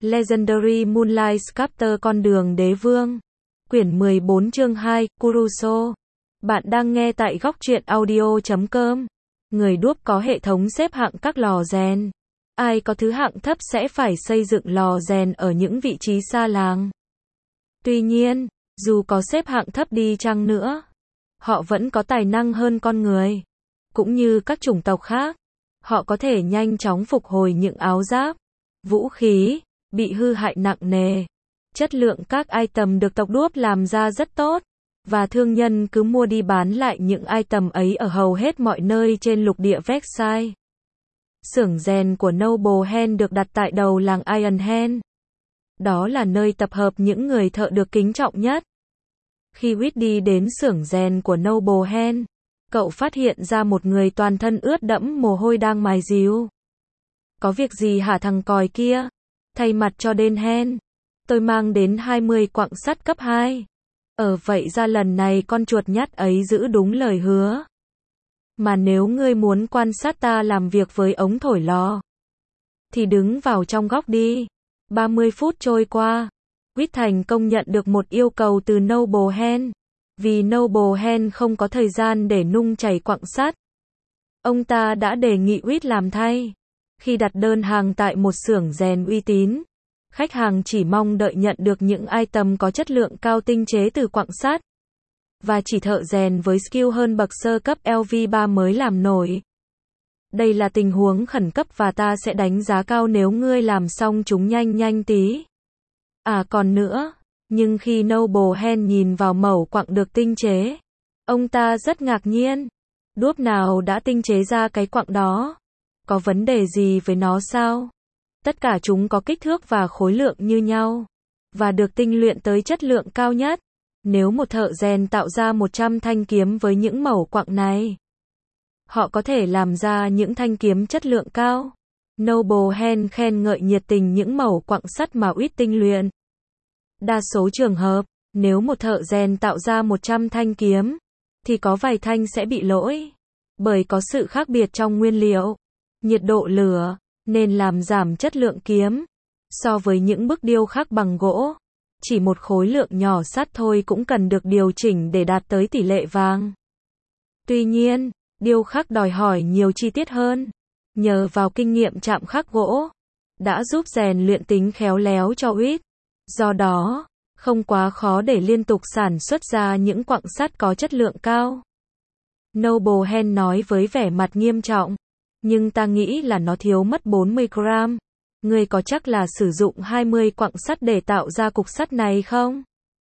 Legendary Moonlight Sculptor Con đường đế vương. Quyển 14 chương 2, Kuruso. Bạn đang nghe tại góc truyện audio.com. Người đuốc có hệ thống xếp hạng các lò rèn. Ai có thứ hạng thấp sẽ phải xây dựng lò rèn ở những vị trí xa làng. Tuy nhiên, dù có xếp hạng thấp đi chăng nữa, họ vẫn có tài năng hơn con người. Cũng như các chủng tộc khác, họ có thể nhanh chóng phục hồi những áo giáp, vũ khí bị hư hại nặng nề. Chất lượng các item được tộc đuốc làm ra rất tốt, và thương nhân cứ mua đi bán lại những item ấy ở hầu hết mọi nơi trên lục địa Vexai. Xưởng rèn của Noble Hand được đặt tại đầu làng Iron Hand. Đó là nơi tập hợp những người thợ được kính trọng nhất. Khi Whit đi đến xưởng rèn của Noble Hand, cậu phát hiện ra một người toàn thân ướt đẫm mồ hôi đang mài díu. Có việc gì hả thằng còi kia? Thay mặt cho Den Hand, tôi mang đến 20 quặng sắt cấp 2. Vậy ra lần này con chuột nhắt ấy giữ đúng lời hứa. Mà nếu ngươi muốn quan sát ta làm việc với ống thổi lò, thì đứng vào trong góc đi. 30 phút trôi qua, Whit thành công nhận được một yêu cầu từ Noble Hand. Vì Noble Hand không có thời gian để nung chảy quặng sắt, ông ta đã đề nghị Whit làm thay. Khi đặt đơn hàng tại một xưởng rèn uy tín, khách hàng chỉ mong đợi nhận được những item có chất lượng cao tinh chế từ quặng sắt. Và chỉ thợ rèn với skill hơn bậc sơ cấp LV3 mới làm nổi. Đây là tình huống khẩn cấp và ta sẽ đánh giá cao nếu ngươi làm xong chúng nhanh tí. Còn nữa, nhưng khi Noble Hand nhìn vào mẩu quặng được tinh chế, ông ta rất ngạc nhiên. Đuốc nào đã tinh chế ra cái quặng đó? Có vấn đề gì với nó sao? Tất cả chúng có kích thước và khối lượng như nhau, và được tinh luyện tới chất lượng cao nhất. Nếu một thợ rèn tạo ra 100 thanh kiếm với những mẩu quặng này, họ có thể làm ra những thanh kiếm chất lượng cao. Noble Hand khen ngợi nhiệt tình những mẩu quặng sắt mà Whit tinh luyện. Đa số trường hợp, nếu một thợ rèn tạo ra 100 thanh kiếm, thì có vài thanh sẽ bị lỗi. Bởi có sự khác biệt trong nguyên liệu, nhiệt độ lửa, nên làm giảm chất lượng kiếm. So với những bức điêu khắc bằng gỗ, chỉ một khối lượng nhỏ sắt thôi cũng cần được điều chỉnh để đạt tới tỷ lệ vàng. Tuy nhiên, điêu khắc đòi hỏi nhiều chi tiết hơn. Nhờ vào kinh nghiệm chạm khắc gỗ, đã giúp rèn luyện tính khéo léo cho Whit. Do đó, không quá khó để liên tục sản xuất ra những quặng sắt có chất lượng cao. Noble Hand nói với vẻ mặt nghiêm trọng. Nhưng ta nghĩ là nó thiếu mất 40 gram. Ngươi có chắc là sử dụng 20 quặng sắt để tạo ra cục sắt này không?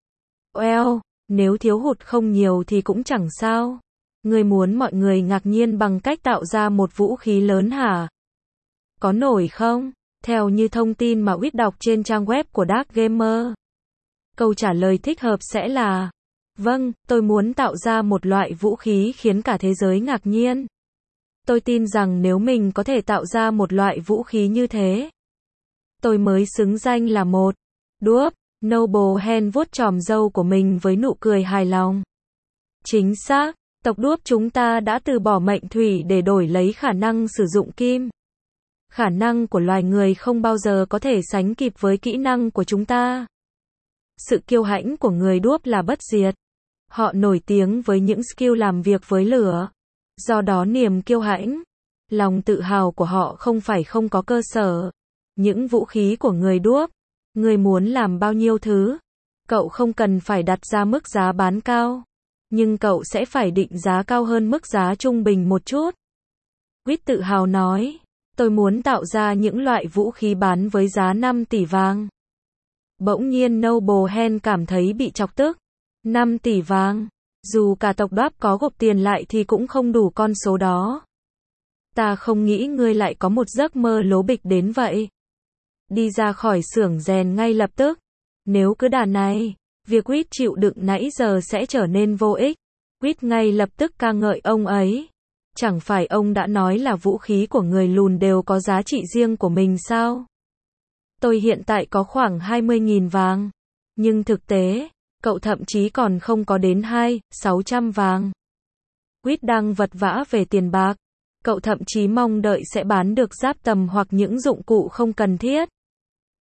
Nếu thiếu hụt không nhiều thì cũng chẳng sao. Ngươi muốn mọi người ngạc nhiên bằng cách tạo ra một vũ khí lớn hả? Có nổi không? Theo như thông tin mà Whit đọc trên trang web của Dark Gamer, câu trả lời thích hợp sẽ là: vâng, tôi muốn tạo ra một loại vũ khí khiến cả thế giới ngạc nhiên. Tôi tin rằng nếu mình có thể tạo ra một loại vũ khí như thế, tôi mới xứng danh là một đuốc. Noble Hand vuốt chòm râu của mình với nụ cười hài lòng. Chính xác, tộc đuốc chúng ta đã từ bỏ mệnh thủy để đổi lấy khả năng sử dụng kim. Khả năng của loài người không bao giờ có thể sánh kịp với kỹ năng của chúng ta. Sự kiêu hãnh của người đuốc là bất diệt. Họ nổi tiếng với những skill làm việc với lửa. Do đó niềm kiêu hãnh, lòng tự hào của họ không phải không có cơ sở. Những vũ khí của người đuốc, người muốn làm bao nhiêu thứ, cậu không cần phải đặt ra mức giá bán cao, nhưng cậu sẽ phải định giá cao hơn mức giá trung bình một chút. Whit tự hào nói, tôi muốn tạo ra những loại vũ khí bán với giá 5 tỷ vàng. Bỗng nhiên Noble Hand cảm thấy bị chọc tức. 5 tỷ vàng, dù cả tộc đuốc có gộp tiền lại thì cũng không đủ con số đó. Ta không nghĩ ngươi lại có một giấc mơ lố bịch đến vậy. Đi ra khỏi xưởng rèn ngay lập tức. Nếu cứ đà này, việc Whit chịu đựng nãy giờ sẽ trở nên vô ích. Whit ngay lập tức ca ngợi ông ấy. Chẳng phải ông đã nói là vũ khí của người lùn đều có giá trị riêng của mình sao? Tôi hiện tại có khoảng 20.000 vàng. Nhưng thực tế, cậu thậm chí còn không có đến 600 vàng. Whit đang vật vã về tiền bạc. Cậu thậm chí mong đợi sẽ bán được giáp tầm hoặc những dụng cụ không cần thiết.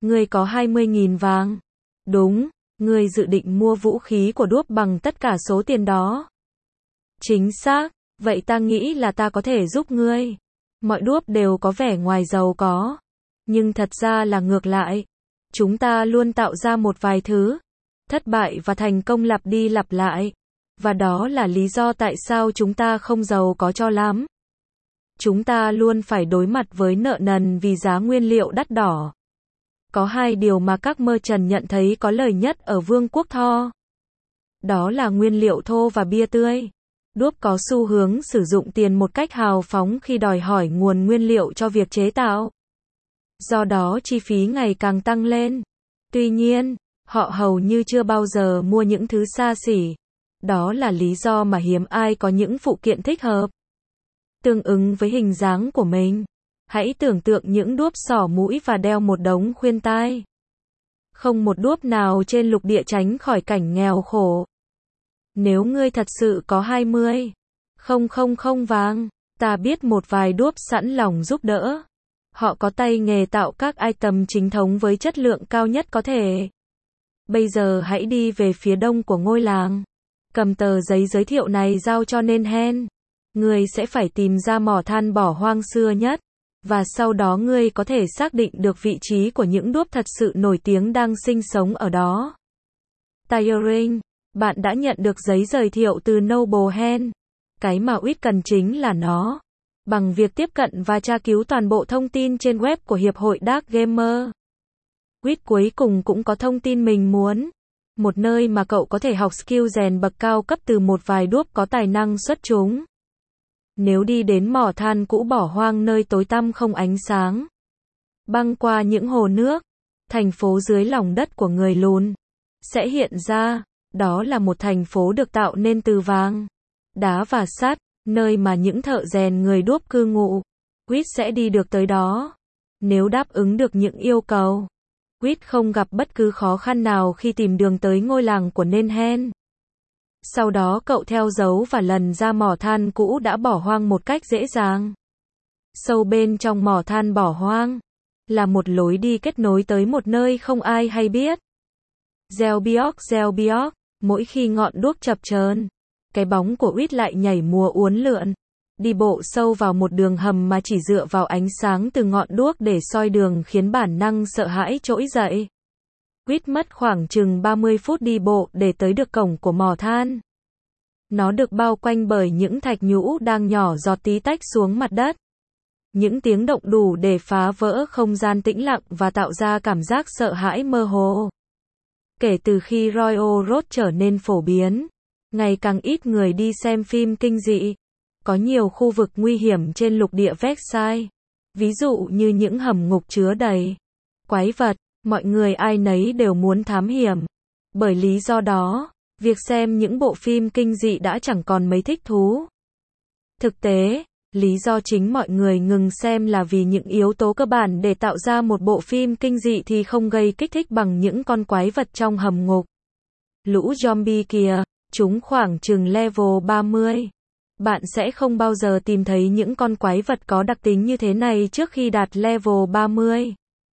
Ngươi có 20.000 vàng. Đúng, ngươi dự định mua vũ khí của đuốc bằng tất cả số tiền đó. Chính xác, vậy ta nghĩ là ta có thể giúp ngươi. Mọi đuốc đều có vẻ ngoài giàu có, nhưng thật ra là ngược lại. Chúng ta luôn tạo ra một vài thứ, thất bại và thành công lặp đi lặp lại. Và đó là lý do tại sao chúng ta không giàu có cho lắm. Chúng ta luôn phải đối mặt với nợ nần vì giá nguyên liệu đắt đỏ. Có hai điều mà các merchant nhận thấy có lời nhất ở Vương quốc Thor. Đó là nguyên liệu thô và bia tươi. Đuốc có xu hướng sử dụng tiền một cách hào phóng khi đòi hỏi nguồn nguyên liệu cho việc chế tạo. Do đó chi phí ngày càng tăng lên. Tuy nhiên, họ hầu như chưa bao giờ mua những thứ xa xỉ. Đó là lý do mà hiếm ai có những phụ kiện thích hợp, tương ứng với hình dáng của mình. Hãy tưởng tượng những đuốc xỏ mũi và đeo một đống khuyên tai. Không một đuốc nào trên lục địa tránh khỏi cảnh nghèo khổ. Nếu ngươi thật sự có 20.000 vàng, ta biết một vài đuốc sẵn lòng giúp đỡ. Họ có tay nghề tạo các item chính thống với chất lượng cao nhất có thể. Bây giờ hãy đi về phía đông của ngôi làng. Cầm tờ giấy giới thiệu này giao cho Nenhen. Ngươi sẽ phải tìm ra mỏ than bỏ hoang xưa nhất. Và sau đó ngươi có thể xác định được vị trí của những đuốc thật sự nổi tiếng đang sinh sống ở đó. Tiring, bạn đã nhận được giấy giới thiệu từ Noble Hen. Cái mà Wit cần chính là nó. Bằng việc tiếp cận và tra cứu toàn bộ thông tin trên web của Hiệp hội Dark Gamer. Wit cuối cùng cũng có thông tin mình muốn. Một nơi mà cậu có thể học skill rèn bậc cao cấp từ một vài đuốc có tài năng xuất chúng. Nếu đi đến mỏ than cũ bỏ hoang nơi tối tăm không ánh sáng, băng qua những hồ nước, thành phố dưới lòng đất của người lùn sẽ hiện ra. Đó là một thành phố được tạo nên từ vàng, đá và sắt, nơi mà những thợ rèn người đuốc cư ngụ. Wit sẽ đi được tới đó. Nếu đáp ứng được những yêu cầu, Wit không gặp bất cứ khó khăn nào khi tìm đường tới ngôi làng của Nenhen. Sau đó cậu theo dấu và lần ra mỏ than cũ đã bỏ hoang một cách dễ dàng. Sâu bên trong mỏ than bỏ hoang là một lối đi kết nối tới một nơi không ai hay biết. Gieo bióc, mỗi khi ngọn đuốc chập chờn, cái bóng của Wit lại nhảy múa uốn lượn, đi bộ sâu vào một đường hầm mà chỉ dựa vào ánh sáng từ ngọn đuốc để soi đường khiến bản năng sợ hãi trỗi dậy. Wit mất khoảng chừng 30 phút đi bộ để tới được cổng của mỏ than. Nó được bao quanh bởi những thạch nhũ đang nhỏ giọt tí tách xuống mặt đất. Những tiếng động đủ để phá vỡ không gian tĩnh lặng và tạo ra cảm giác sợ hãi mơ hồ. Kể từ khi Royal Road trở nên phổ biến, ngày càng ít người đi xem phim kinh dị. Có nhiều khu vực nguy hiểm trên lục địa Versailles. Ví dụ như những hầm ngục chứa đầy quái vật, mọi người ai nấy đều muốn thám hiểm. Bởi lý do đó, việc xem những bộ phim kinh dị đã chẳng còn mấy thích thú. Thực tế, lý do chính mọi người ngừng xem là vì những yếu tố cơ bản để tạo ra một bộ phim kinh dị thì không gây kích thích bằng những con quái vật trong hầm ngục. Lũ zombie kìa, chúng khoảng chừng level 30. Bạn sẽ không bao giờ tìm thấy những con quái vật có đặc tính như thế này trước khi đạt level 30.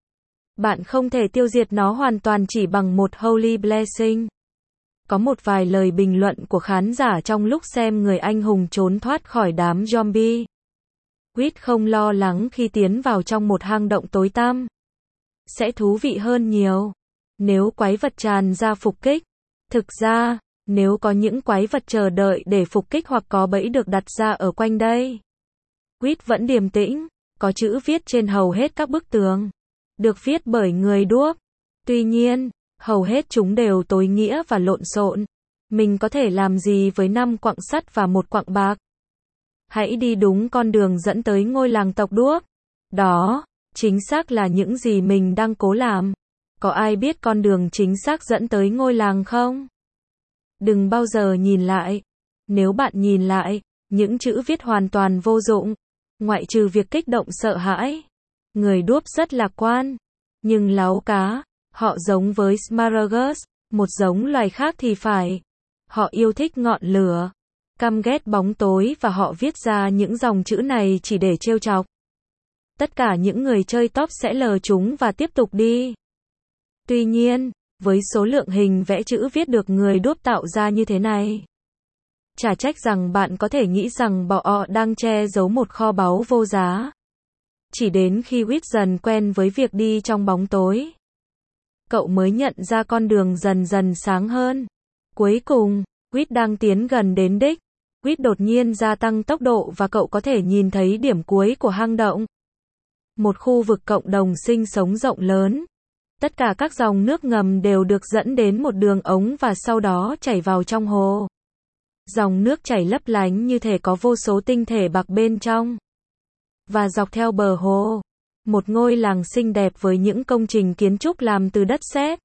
Bạn không thể tiêu diệt nó hoàn toàn chỉ bằng một Holy Blessing. Có một vài lời bình luận của khán giả trong lúc xem người anh hùng trốn thoát khỏi đám zombie. Wit không lo lắng khi tiến vào trong một hang động tối tăm. Sẽ thú vị hơn nhiều nếu quái vật tràn ra phục kích. Thực ra, nếu có những quái vật chờ đợi để phục kích hoặc có bẫy được đặt ra ở quanh đây. Wit vẫn điềm tĩnh, có chữ viết trên hầu hết các bức tường. Được viết bởi người đuốc. Tuy nhiên, hầu hết chúng đều tối nghĩa và lộn xộn. Mình có thể làm gì với 5 quặng sắt và 1 quặng bạc? Hãy đi đúng con đường dẫn tới ngôi làng tộc đuốc. Đó, chính xác là những gì mình đang cố làm. Có ai biết con đường chính xác dẫn tới ngôi làng không? Đừng bao giờ nhìn lại. Nếu bạn nhìn lại, những chữ viết hoàn toàn vô dụng, ngoại trừ việc kích động sợ hãi. Người đuốc rất lạc quan, nhưng láu cá. Họ giống với Smaragdus, một giống loài khác thì phải. Họ yêu thích ngọn lửa, căm ghét bóng tối và họ viết ra những dòng chữ này chỉ để trêu chọc. Tất cả những người chơi top sẽ lờ chúng và tiếp tục đi. Tuy nhiên, với số lượng hình vẽ chữ viết được người đuốc tạo ra như thế này, chả trách rằng bạn có thể nghĩ rằng bọ đang che giấu một kho báu vô giá. Chỉ đến khi Whit dần quen với việc đi trong bóng tối, cậu mới nhận ra con đường dần dần sáng hơn. Cuối cùng, Whit đang tiến gần đến đích. Whit đột nhiên gia tăng tốc độ và cậu có thể nhìn thấy điểm cuối của hang động. Một khu vực cộng đồng sinh sống rộng lớn. Tất cả các dòng nước ngầm đều được dẫn đến một đường ống và sau đó chảy vào trong hồ. Dòng nước chảy lấp lánh như thể có vô số tinh thể bạc bên trong. Và dọc theo bờ hồ, một ngôi làng xinh đẹp với những công trình kiến trúc làm từ đất sét,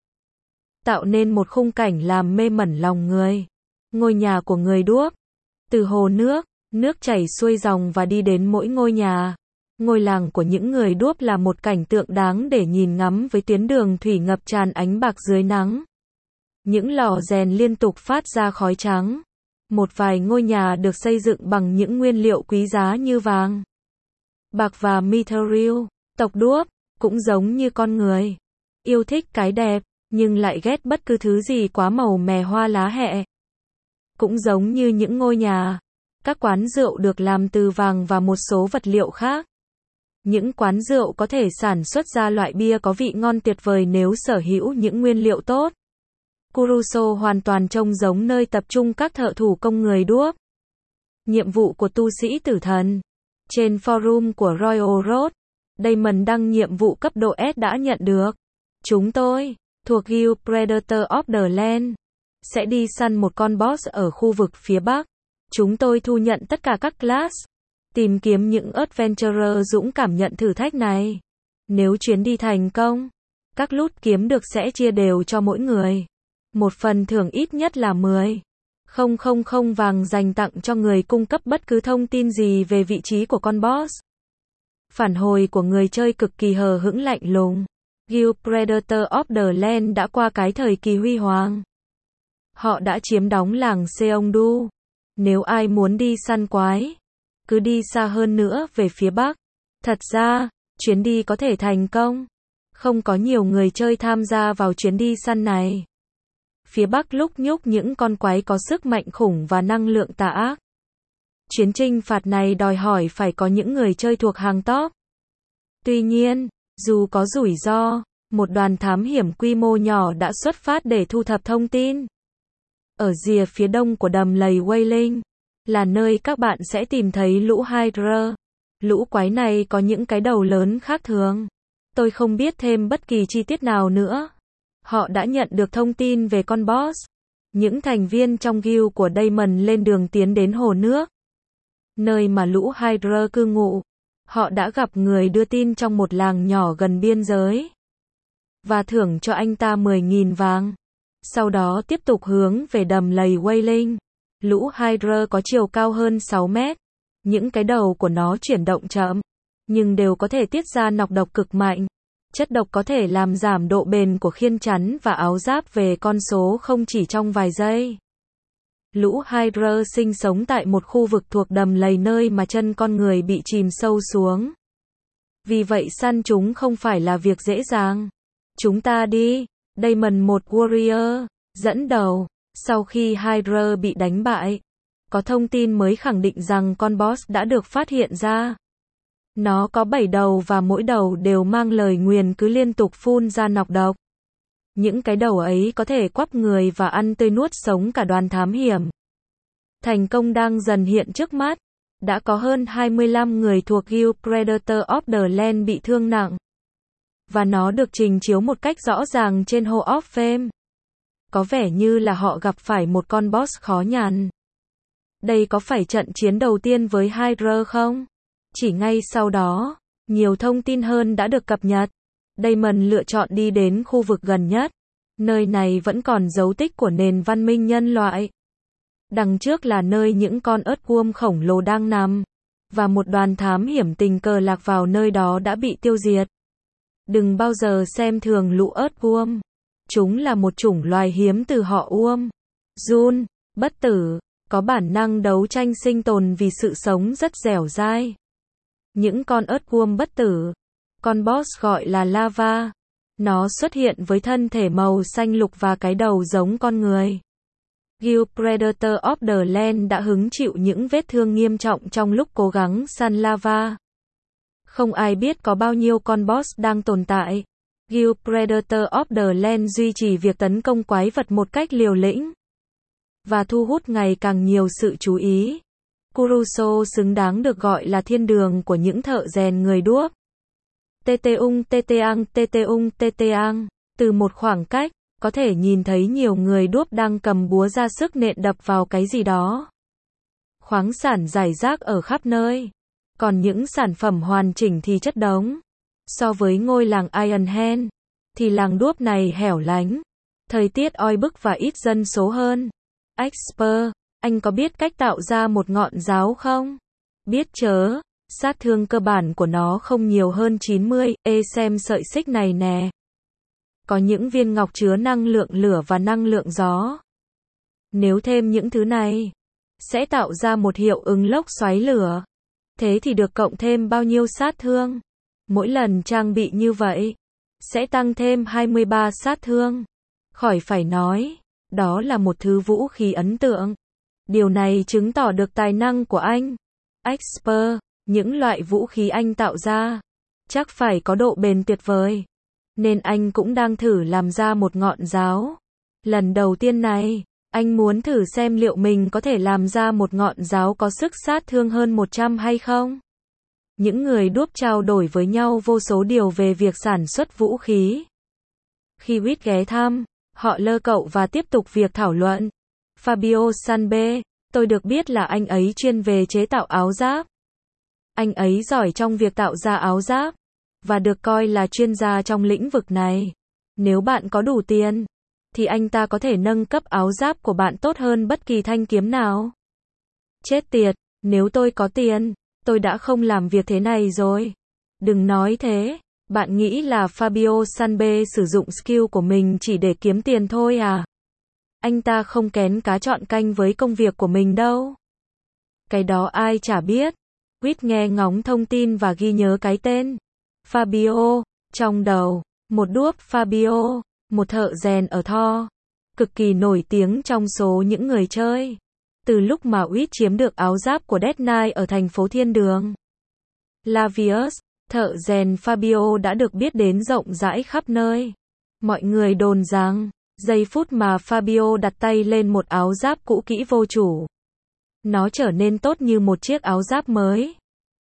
tạo nên một khung cảnh làm mê mẩn lòng người. Ngôi nhà của người đuốc. Từ hồ nước chảy xuôi dòng và đi đến mỗi ngôi nhà. Ngôi làng của những người đuốc là một cảnh tượng đáng để nhìn ngắm với tuyến đường thủy ngập tràn ánh bạc dưới nắng. Những lò rèn liên tục phát ra khói trắng. Một vài ngôi nhà được xây dựng bằng những nguyên liệu quý giá như vàng, bạc và mithril. Tộc đuốc cũng giống như con người, yêu thích cái đẹp, nhưng lại ghét bất cứ thứ gì quá màu mè hoa lá hẹ. Cũng giống như những ngôi nhà, các quán rượu được làm từ vàng và một số vật liệu khác. Những quán rượu có thể sản xuất ra loại bia có vị ngon tuyệt vời nếu sở hữu những nguyên liệu tốt. Kuruso hoàn toàn trông giống nơi tập trung các thợ thủ công người đuốc. Nhiệm vụ của tu sĩ tử thần. Trên forum của Royal Road, Damon đăng nhiệm vụ cấp độ S đã nhận được. Chúng tôi, thuộc Guild Predator of the Land, sẽ đi săn một con boss ở khu vực phía Bắc. Chúng tôi thu nhận tất cả các class. Tìm kiếm những adventurer dũng cảm nhận thử thách này. Nếu chuyến đi thành công, các loot kiếm được sẽ chia đều cho mỗi người. Một phần thưởng ít nhất là 10,000 vàng dành tặng cho người cung cấp bất cứ thông tin gì về vị trí của con boss. Phản hồi của người chơi cực kỳ hờ hững lạnh lùng. Guild Predator of the Land đã qua cái thời kỳ huy hoàng. Họ đã chiếm đóng làng Seongdu. Nếu ai muốn đi săn quái, cứ đi xa hơn nữa về phía Bắc. Thật ra, chuyến đi có thể thành công. Không có nhiều người chơi tham gia vào chuyến đi săn này. Phía Bắc lúc nhúc những con quái có sức mạnh khủng và năng lượng tà ác. Chuyến chinh phạt này đòi hỏi phải có những người chơi thuộc hàng top. Tuy nhiên, dù có rủi ro, một đoàn thám hiểm quy mô nhỏ đã xuất phát để thu thập thông tin. Ở rìa phía đông của đầm lầy Wailing, là nơi các bạn sẽ tìm thấy lũ Hydra. Lũ quái này có những cái đầu lớn khác thường. Tôi không biết thêm bất kỳ chi tiết nào nữa. Họ đã nhận được thông tin về con boss. Những thành viên trong guild của Damon lên đường tiến đến hồ nước, nơi mà lũ Hydra cư ngụ. Họ đã gặp người đưa tin trong một làng nhỏ gần biên giới, và thưởng cho anh ta 10.000 vàng. Sau đó tiếp tục hướng về đầm lầy Wailing. Lũ Hydra có chiều cao hơn 6 mét. Những cái đầu của nó chuyển động chậm, nhưng đều có thể tiết ra nọc độc cực mạnh. Chất độc có thể làm giảm độ bền của khiên chắn và áo giáp về con số không chỉ trong vài giây. Lũ Hydra sinh sống tại một khu vực thuộc đầm lầy nơi mà chân con người bị chìm sâu xuống. Vì vậy săn chúng không phải là việc dễ dàng. Chúng ta đi. Damon, một warrior, dẫn đầu. Sau khi Hydra bị đánh bại, có thông tin mới khẳng định rằng con boss đã được phát hiện ra. Nó có 7 đầu và mỗi đầu đều mang lời nguyền cứ liên tục phun ra nọc độc. Những cái đầu ấy có thể quắp người và ăn tươi nuốt sống cả đoàn thám hiểm. Thành công đang dần hiện trước mắt. Đã có hơn 25 người thuộc Guild Predator of the Land bị thương nặng. Và nó được trình chiếu một cách rõ ràng trên Hall of Fame. Có vẻ như là họ gặp phải một con boss khó nhằn. Đây có phải trận chiến đầu tiên với Hydra không? Chỉ ngay sau đó, nhiều thông tin hơn đã được cập nhật. Damon lựa chọn đi đến khu vực gần nhất. Nơi này vẫn còn dấu tích của nền văn minh nhân loại. Đằng trước là nơi những con earthworm khổng lồ đang nằm. Và một đoàn thám hiểm tình cờ lạc vào nơi đó đã bị tiêu diệt. Đừng bao giờ xem thường lũ earthworm. Chúng là một chủng loài hiếm từ họ Uom. Jun, bất tử, có bản năng đấu tranh sinh tồn vì sự sống rất dẻo dai. Những con earthworm bất tử. Con boss gọi là lava. Nó xuất hiện với thân thể màu xanh lục và cái đầu giống con người. Gil Predator of the Land đã hứng chịu những vết thương nghiêm trọng trong lúc cố gắng săn lava. Không ai biết có bao nhiêu con boss đang tồn tại. Gil Predator of the Land duy trì việc tấn công quái vật một cách liều lĩnh và thu hút ngày càng nhiều sự chú ý. Kuruso xứng đáng được gọi là thiên đường của những thợ rèn người đuốc. Teteung. Từ một khoảng cách, có thể nhìn thấy nhiều người đuốc đang cầm búa ra sức nện đập vào cái gì đó. Khoáng sản rải rác ở khắp nơi. Còn những sản phẩm hoàn chỉnh thì chất đống. So với ngôi làng Iron Hand, thì làng đuốc này hẻo lánh. Thời tiết oi bức và ít dân số hơn. Expert, anh có biết cách tạo ra một ngọn giáo không? Biết chớ, sát thương cơ bản của nó không nhiều hơn 90, xem sợi xích này nè. Có những viên ngọc chứa năng lượng lửa và năng lượng gió. Nếu thêm những thứ này, sẽ tạo ra một hiệu ứng lốc xoáy lửa. Thế thì được cộng thêm bao nhiêu sát thương? Mỗi lần trang bị như vậy, sẽ tăng thêm 23 sát thương. Khỏi phải nói, đó là một thứ vũ khí ấn tượng. Điều này chứng tỏ được tài năng của anh. Expert, những loại vũ khí anh tạo ra, chắc phải có độ bền tuyệt vời. Nên anh cũng đang thử làm ra một ngọn giáo. Lần đầu tiên này, anh muốn thử xem liệu mình có thể làm ra một ngọn giáo có sức sát thương hơn 100 hay không. Những người đuốc trao đổi với nhau vô số điều về việc sản xuất vũ khí. Khi Whit ghé thăm, họ lơ cậu và tiếp tục việc thảo luận. Fabio Sanbe, tôi được biết là anh ấy chuyên về chế tạo áo giáp. Anh ấy giỏi trong việc tạo ra áo giáp, và được coi là chuyên gia trong lĩnh vực này. Nếu bạn có đủ tiền, thì anh ta có thể nâng cấp áo giáp của bạn tốt hơn bất kỳ thanh kiếm nào. Chết tiệt, nếu tôi có tiền, tôi đã không làm việc thế này rồi. Đừng nói thế, bạn nghĩ là Fabio Sanbe sử dụng skill của mình chỉ để kiếm tiền thôi à? Anh ta không kén cá chọn canh với công việc của mình đâu. Cái đó ai chả biết. Whit nghe ngóng thông tin và ghi nhớ cái tên Fabio trong đầu. Một đuốc Fabio, một thợ rèn ở Thor, cực kỳ nổi tiếng trong số những người chơi. Từ lúc mà Whit chiếm được áo giáp của Death Knight ở thành phố Thiên Đường Lavius, thợ rèn Fabio đã được biết đến rộng rãi khắp nơi. Mọi người đồn rằng, giây phút mà Fabio đặt tay lên một áo giáp cũ kỹ vô chủ, nó trở nên tốt như một chiếc áo giáp mới.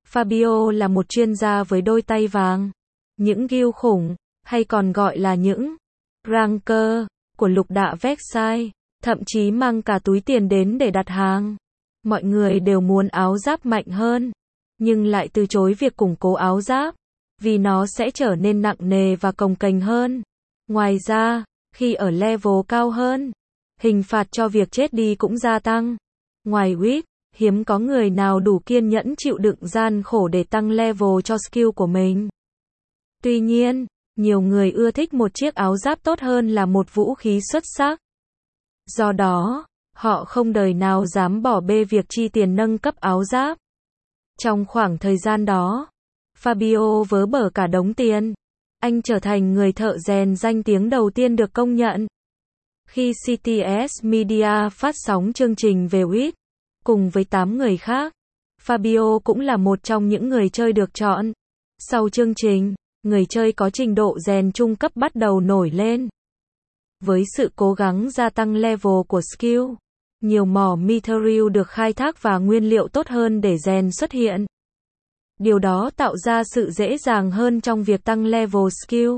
Fabio là một chuyên gia với đôi tay vàng. Những guild khủng, hay còn gọi là những ranker, của lục địa Versailles, thậm chí mang cả túi tiền đến để đặt hàng. Mọi người đều muốn áo giáp mạnh hơn, nhưng lại từ chối việc củng cố áo giáp, vì nó sẽ trở nên nặng nề và cồng kềnh hơn. Ngoài ra, khi ở level cao hơn, hình phạt cho việc chết đi cũng gia tăng. Ngoài Whit, hiếm có người nào đủ kiên nhẫn chịu đựng gian khổ để tăng level cho skill của mình. Tuy nhiên, nhiều người ưa thích một chiếc áo giáp tốt hơn là một vũ khí xuất sắc. Do đó, họ không đời nào dám bỏ bê việc chi tiền nâng cấp áo giáp. Trong khoảng thời gian đó, Fabio vớ bở cả đống tiền. Anh trở thành người thợ rèn danh tiếng đầu tiên được công nhận. Khi CTS Media phát sóng chương trình về Whit, cùng với 8 người khác, Fabio cũng là một trong những người chơi được chọn. Sau chương trình, người chơi có trình độ rèn trung cấp bắt đầu nổi lên. Với sự cố gắng gia tăng level của skill, nhiều mỏ mithril được khai thác và nguyên liệu tốt hơn để rèn xuất hiện. Điều đó tạo ra sự dễ dàng hơn trong việc tăng level skill.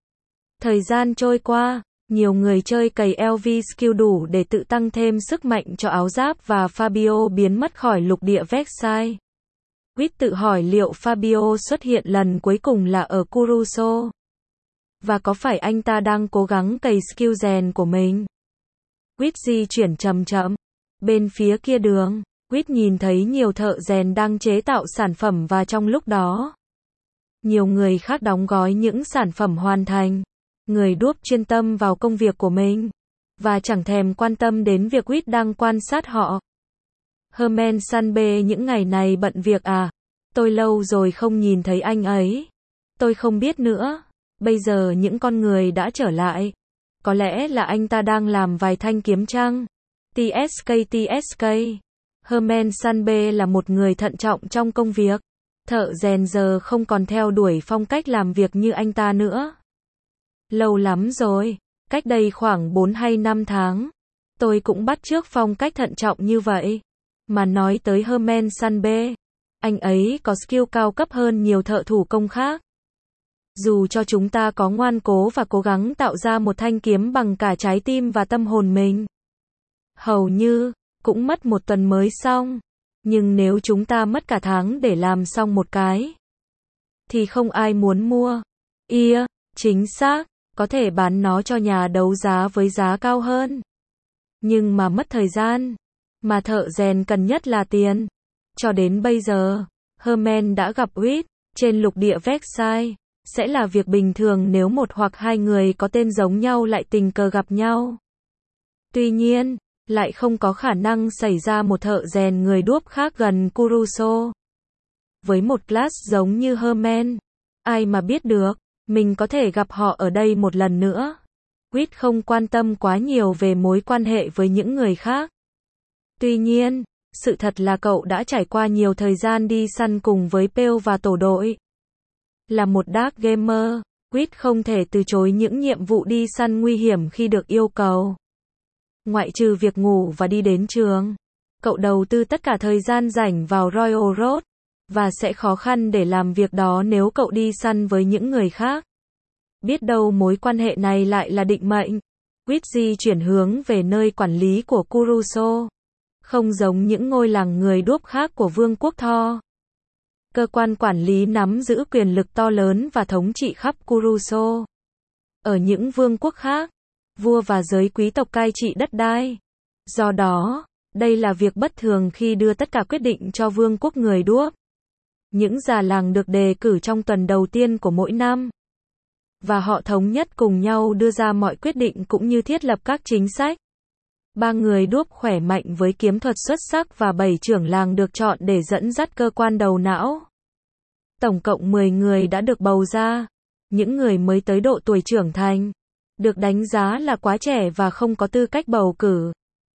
Thời gian trôi qua, nhiều người chơi cày LV skill đủ để tự tăng thêm sức mạnh cho áo giáp và Fabio biến mất khỏi lục địa Versailles. Whit tự hỏi liệu Fabio xuất hiện lần cuối cùng là ở Kuruso. Và có phải anh ta đang cố gắng cày skill rèn của mình? Whit di chuyển chậm chậm. Bên phía kia đường, Whit nhìn thấy nhiều thợ rèn đang chế tạo sản phẩm và trong lúc đó, nhiều người khác đóng gói những sản phẩm hoàn thành. Người đuốc chuyên tâm vào công việc của mình, và chẳng thèm quan tâm đến việc Whit đang quan sát họ. Herman Sanbe những ngày này bận việc à? Tôi lâu rồi không nhìn thấy anh ấy. Tôi không biết nữa. Bây giờ những con người đã trở lại. Có lẽ là anh ta đang làm vài thanh kiếm chăng? TSK. Herman Sanbe là một người thận trọng trong công việc. Thợ rèn giờ không còn theo đuổi phong cách làm việc như anh ta nữa. Lâu lắm rồi, cách đây khoảng 4 hay 5 tháng, tôi cũng bắt chước phong cách thận trọng như vậy. Mà nói tới Herman Sanbe, anh ấy có skill cao cấp hơn nhiều thợ thủ công khác. Dù cho chúng ta có ngoan cố và cố gắng tạo ra một thanh kiếm bằng cả trái tim và tâm hồn mình, hầu như cũng mất một tuần mới xong. Nhưng nếu chúng ta mất cả tháng để làm xong một cái, thì không ai muốn mua. Chính xác, có thể bán nó cho nhà đấu giá với giá cao hơn. Nhưng mà mất thời gian, mà thợ rèn cần nhất là tiền. Cho đến bây giờ, Herman đã gặp Whit trên lục địa Versailles. Sẽ là việc bình thường nếu một hoặc hai người có tên giống nhau lại tình cờ gặp nhau. Tuy nhiên, lại không có khả năng xảy ra một thợ rèn người đuốc khác gần Kuruso. Với một class giống như Herman, ai mà biết được, mình có thể gặp họ ở đây một lần nữa. Whit không quan tâm quá nhiều về mối quan hệ với những người khác. Tuy nhiên, sự thật là cậu đã trải qua nhiều thời gian đi săn cùng với Pale và tổ đội. Là một dark gamer, Whit không thể từ chối những nhiệm vụ đi săn nguy hiểm khi được yêu cầu. Ngoại trừ việc ngủ và đi đến trường, cậu đầu tư tất cả thời gian rảnh vào Royal Road, và sẽ khó khăn để làm việc đó nếu cậu đi săn với những người khác. Biết đâu mối quan hệ này lại là định mệnh. Whit di chuyển hướng về nơi quản lý của Kuruso. Không giống những ngôi làng người đuốc khác của Vương quốc Thor. Cơ quan quản lý nắm giữ quyền lực to lớn và thống trị khắp Kuruso. Ở những vương quốc khác, vua và giới quý tộc cai trị đất đai. Do đó, đây là việc bất thường khi đưa tất cả quyết định cho vương quốc người đuốc. Những già làng được đề cử trong tuần đầu tiên của mỗi năm. Và họ thống nhất cùng nhau đưa ra mọi quyết định cũng như thiết lập các chính sách. 3 người đuốc khỏe mạnh với kiếm thuật xuất sắc và 7 trưởng làng được chọn để dẫn dắt cơ quan đầu não. Tổng cộng 10 người đã được bầu ra. Những người mới tới độ tuổi trưởng thành, được đánh giá là quá trẻ và không có tư cách bầu cử.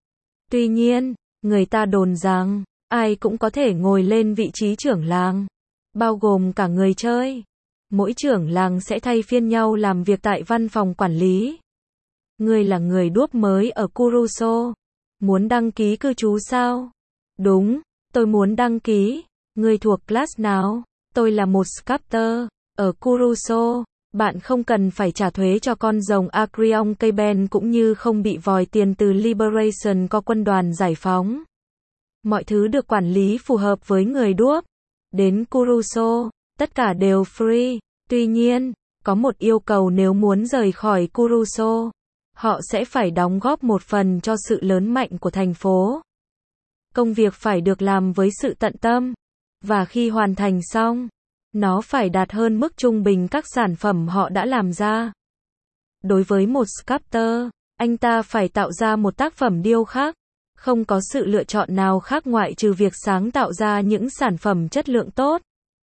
Tuy nhiên, người ta đồn rằng, ai cũng có thể ngồi lên vị trí trưởng làng, bao gồm cả người chơi. Mỗi trưởng làng sẽ thay phiên nhau làm việc tại văn phòng quản lý. Ngươi là người đuốc mới ở Kuruso. Muốn đăng ký cư trú sao? Đúng, tôi muốn đăng ký. Ngươi thuộc class nào? Tôi là một sculptor. Ở Kuruso, bạn không cần phải trả thuế cho con rồng Acreon Keben cũng như không bị vòi tiền từ Liberation có quân đoàn giải phóng. Mọi thứ được quản lý phù hợp với người đuốc. Đến Kuruso, tất cả đều free. Tuy nhiên, có một yêu cầu nếu muốn rời khỏi Kuruso. Họ sẽ phải đóng góp một phần cho sự lớn mạnh của thành phố. Công việc phải được làm với sự tận tâm. Và khi hoàn thành xong, nó phải đạt hơn mức trung bình các sản phẩm họ đã làm ra. Đối với một sculptor, anh ta phải tạo ra một tác phẩm điêu khắc. Không có sự lựa chọn nào khác ngoại trừ việc sáng tạo ra những sản phẩm chất lượng tốt.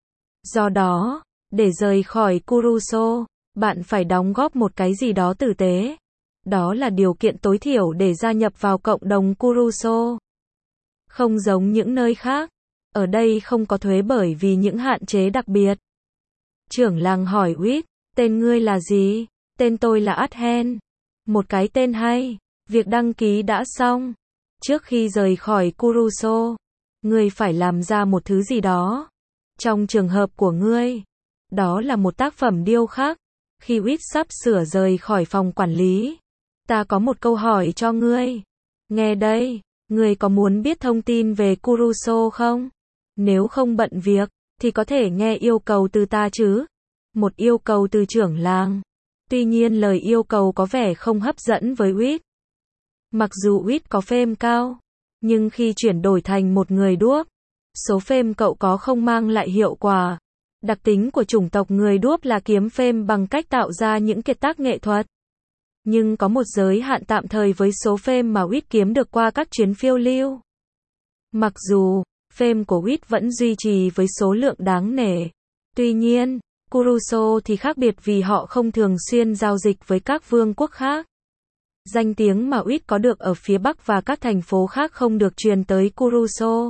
Do đó, để rời khỏi Kuruso, bạn phải đóng góp một cái gì đó tử tế. Đó là điều kiện tối thiểu để gia nhập vào cộng đồng Kuruso. Không giống những nơi khác, ở đây không có thuế bởi vì những hạn chế đặc biệt. Trưởng làng hỏi Whit, tên ngươi là gì? Tên tôi là Adhen. Một cái tên hay. Việc đăng ký đã xong. Trước khi rời khỏi Kuruso, ngươi phải làm ra một thứ gì đó. Trong trường hợp của ngươi, đó là một tác phẩm điêu khắc. Khi Whit sắp sửa rời khỏi phòng quản lý, ta có một câu hỏi cho ngươi. Nghe đây, ngươi có muốn biết thông tin về Kuruso không? Nếu không bận việc, thì có thể nghe yêu cầu từ ta chứ. Một yêu cầu từ trưởng làng. Tuy nhiên lời yêu cầu có vẻ không hấp dẫn với Whit. Mặc dù Whit có fame cao, nhưng khi chuyển đổi thành một người đuốc, số fame cậu có không mang lại hiệu quả. Đặc tính của chủng tộc người đuốc là kiếm fame bằng cách tạo ra những kiệt tác nghệ thuật. Nhưng có một giới hạn tạm thời với số fame mà Whit kiếm được qua các chuyến phiêu lưu. Mặc dù, fame của Whit vẫn duy trì với số lượng đáng nể. Tuy nhiên, Kuruso thì khác biệt vì họ không thường xuyên giao dịch với các vương quốc khác. Danh tiếng mà Wit có được ở phía Bắc và các thành phố khác không được truyền tới Kuruso.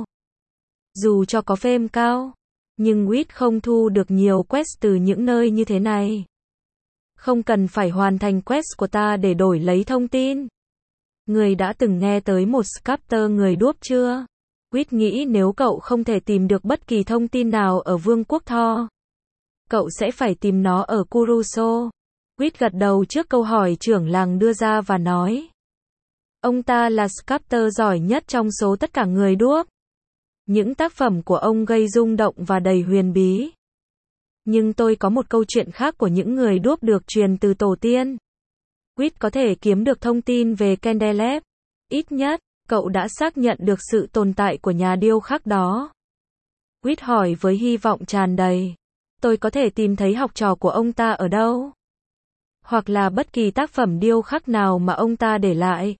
Dù cho có fame cao, nhưng Wit không thu được nhiều quest từ những nơi như thế này. Không cần phải hoàn thành quest của ta để đổi lấy thông tin. Người đã từng nghe tới một sculptor người đuốc chưa? Wit nghĩ nếu cậu không thể tìm được bất kỳ thông tin nào ở Vương quốc Thor, cậu sẽ phải tìm nó ở Kuruso. Wit gật đầu trước câu hỏi trưởng làng đưa ra và nói. Ông ta là sculptor giỏi nhất trong số tất cả người đuốc. Những tác phẩm của ông gây rung động và đầy huyền bí. Nhưng tôi có một câu chuyện khác của những người đuốc được truyền từ tổ tiên. Wit có thể kiếm được thông tin về Candeleb. Ít nhất, cậu đã xác nhận được sự tồn tại của nhà điêu khắc đó. Wit hỏi với hy vọng tràn đầy. Tôi có thể tìm thấy học trò của ông ta ở đâu? Hoặc là bất kỳ tác phẩm điêu khắc nào mà ông ta để lại.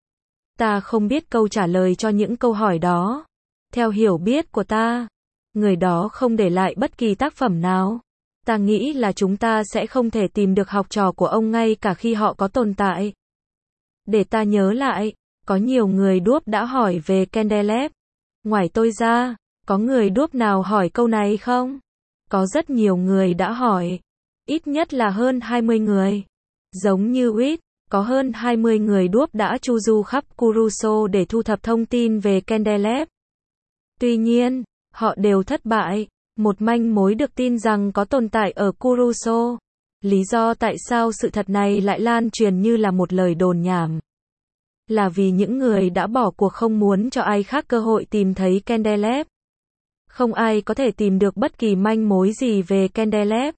Ta không biết câu trả lời cho những câu hỏi đó. Theo hiểu biết của ta, người đó không để lại bất kỳ tác phẩm nào. Ta nghĩ là chúng ta sẽ không thể tìm được học trò của ông ngay cả khi họ có tồn tại. Để ta nhớ lại, có nhiều người đuốc đã hỏi về Candeleb. Ngoài tôi ra, có người đuốc nào hỏi câu này không? Có rất nhiều người đã hỏi. Ít nhất là hơn 20 người. Giống như Wit, có hơn 20 người đuốc đã chu du khắp Kuruso để thu thập thông tin về Candeleb. Tuy nhiên, họ đều thất bại. Một manh mối được tin rằng có tồn tại ở Kuruso. Lý do tại sao sự thật này lại lan truyền như là một lời đồn nhảm là vì những người đã bỏ cuộc không muốn cho ai khác cơ hội tìm thấy Candeleb. Không ai có thể tìm được bất kỳ manh mối gì về Candeleb.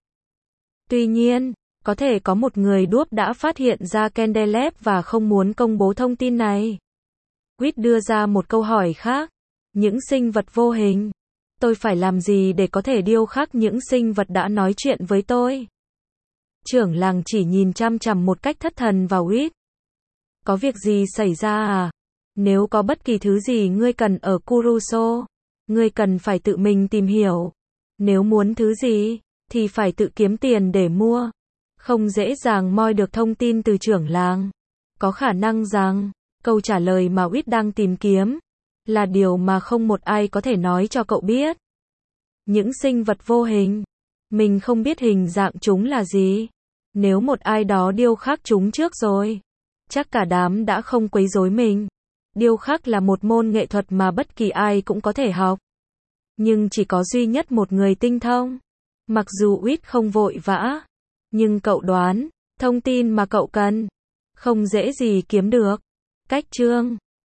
Tuy nhiên, có thể có một người đuốc đã phát hiện ra Candeleb và không muốn công bố thông tin này. Wit đưa ra một câu hỏi khác. Những sinh vật vô hình. Tôi phải làm gì để có thể điêu khắc những sinh vật đã nói chuyện với tôi? Trưởng làng chỉ nhìn chăm chằm một cách thất thần vào Wit. Có việc gì xảy ra à? Nếu có bất kỳ thứ gì ngươi cần ở Kuruso, ngươi cần phải tự mình tìm hiểu. Nếu muốn thứ gì, thì phải tự kiếm tiền để mua. Không dễ dàng moi được thông tin từ trưởng làng. Có khả năng rằng, câu trả lời mà Wit đang tìm kiếm là điều mà không một ai có thể nói cho cậu biết. Những sinh vật vô hình. Mình không biết hình dạng chúng là gì. Nếu một ai đó điêu khắc chúng trước rồi, chắc cả đám đã không quấy rối mình. Điêu khắc là một môn nghệ thuật mà bất kỳ ai cũng có thể học. Nhưng chỉ có duy nhất một người tinh thông. Mặc dù Wit không vội vã, nhưng cậu đoán, thông tin mà cậu cần không dễ gì kiếm được. Cách chương